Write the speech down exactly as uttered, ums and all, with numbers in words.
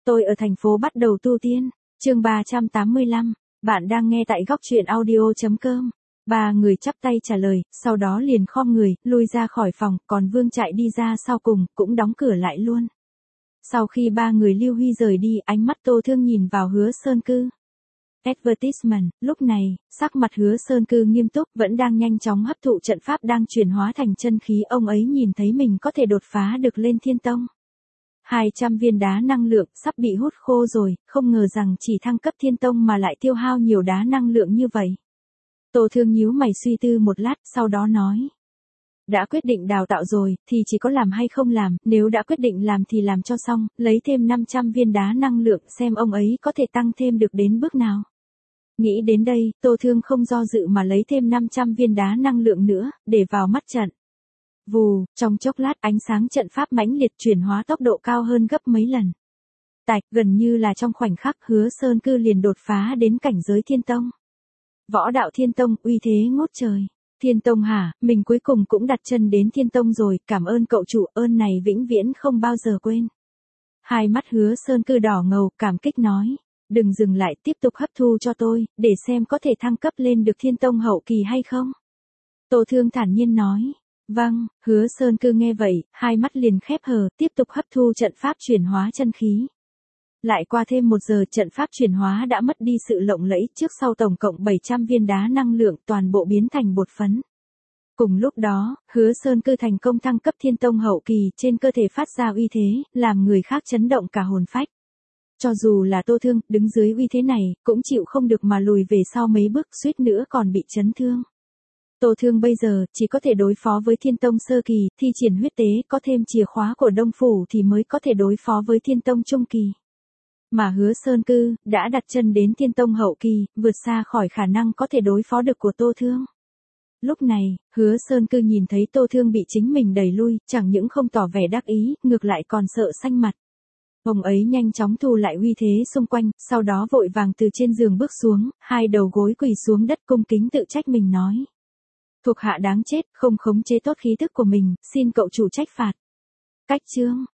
Tôi ở thành phố bắt đầu tu tiên. Chương ba trăm tám mươi lăm. Bạn đang nghe tại góc truyện audio chấm com. Ba người chắp tay trả lời, sau đó liền khom người, lui ra khỏi phòng, còn Vương chạy đi ra sau cùng, cũng đóng cửa lại luôn. Sau khi ba người Lưu Huy rời đi, ánh mắt Tô Thương nhìn vào Hứa Sơn Cư. Advertisement, lúc này, sắc mặt Hứa Sơn Cư nghiêm túc, vẫn đang nhanh chóng hấp thụ trận pháp đang chuyển hóa thành chân khí, ông ấy nhìn thấy mình có thể đột phá được lên Thiên Tông. hai trăm viên đá năng lượng sắp bị hút khô rồi, không ngờ rằng chỉ thăng cấp Thiên Tông mà lại tiêu hao nhiều đá năng lượng như vậy. Tô Thương nhíu mày suy tư một lát, sau đó nói. Đã quyết định đào tạo rồi, thì chỉ có làm hay không làm, nếu đã quyết định làm thì làm cho xong, lấy thêm năm trăm viên đá năng lượng xem ông ấy có thể tăng thêm được đến bước nào. Nghĩ đến đây, Tô Thương không do dự mà lấy thêm năm trăm viên đá năng lượng nữa, để vào mắt trận. Vù, trong chốc lát ánh sáng trận pháp mãnh liệt chuyển hóa tốc độ cao hơn gấp mấy lần. Tạch, gần như là trong khoảnh khắc Hứa Sơn Cư liền đột phá đến cảnh giới Thiên Tông. Võ đạo Thiên Tông, uy thế ngút trời. Thiên Tông hả, mình cuối cùng cũng đặt chân đến Thiên Tông rồi, cảm ơn cậu chủ, ơn này vĩnh viễn không bao giờ quên. Hai mắt Hứa Sơn Cư đỏ ngầu, cảm kích nói. Đừng dừng lại, tiếp tục hấp thu cho tôi, để xem có thể thăng cấp lên được Thiên Tông hậu kỳ hay không. Tô Thương thản nhiên nói. Vâng, Hứa Sơn Cư nghe vậy, hai mắt liền khép hờ, tiếp tục hấp thu trận pháp chuyển hóa chân khí. Lại qua thêm một giờ trận pháp chuyển hóa đã mất đi sự lộng lẫy, trước sau tổng cộng bảy trăm viên đá năng lượng toàn bộ biến thành bột phấn. Cùng lúc đó, Hứa Sơn Cư thành công thăng cấp Thiên Tông hậu kỳ, trên cơ thể phát ra uy thế, làm người khác chấn động cả hồn phách. Cho dù là Tô Thương, đứng dưới uy thế này, cũng chịu không được mà lùi về sau mấy bước, suýt nữa còn bị chấn thương. Tô Thương bây giờ, chỉ có thể đối phó với Thiên Tông sơ kỳ, thi triển huyết tế, có thêm chìa khóa của Đông Phủ thì mới có thể đối phó với Thiên Tông trung kỳ. Mà Hứa Sơn Cư, đã đặt chân đến Thiên Tông hậu kỳ, vượt xa khỏi khả năng có thể đối phó được của Tô Thương. Lúc này, Hứa Sơn Cư nhìn thấy Tô Thương bị chính mình đẩy lui, chẳng những không tỏ vẻ đắc ý, ngược lại còn sợ xanh mặt. Ông ấy nhanh chóng thu lại uy thế xung quanh, sau đó vội vàng từ trên giường bước xuống, hai đầu gối quỳ xuống đất cung kính tự trách mình nói. Thuộc hạ đáng chết, không khống chế tốt khí thức của mình, xin cậu chủ trách phạt. Cách chương.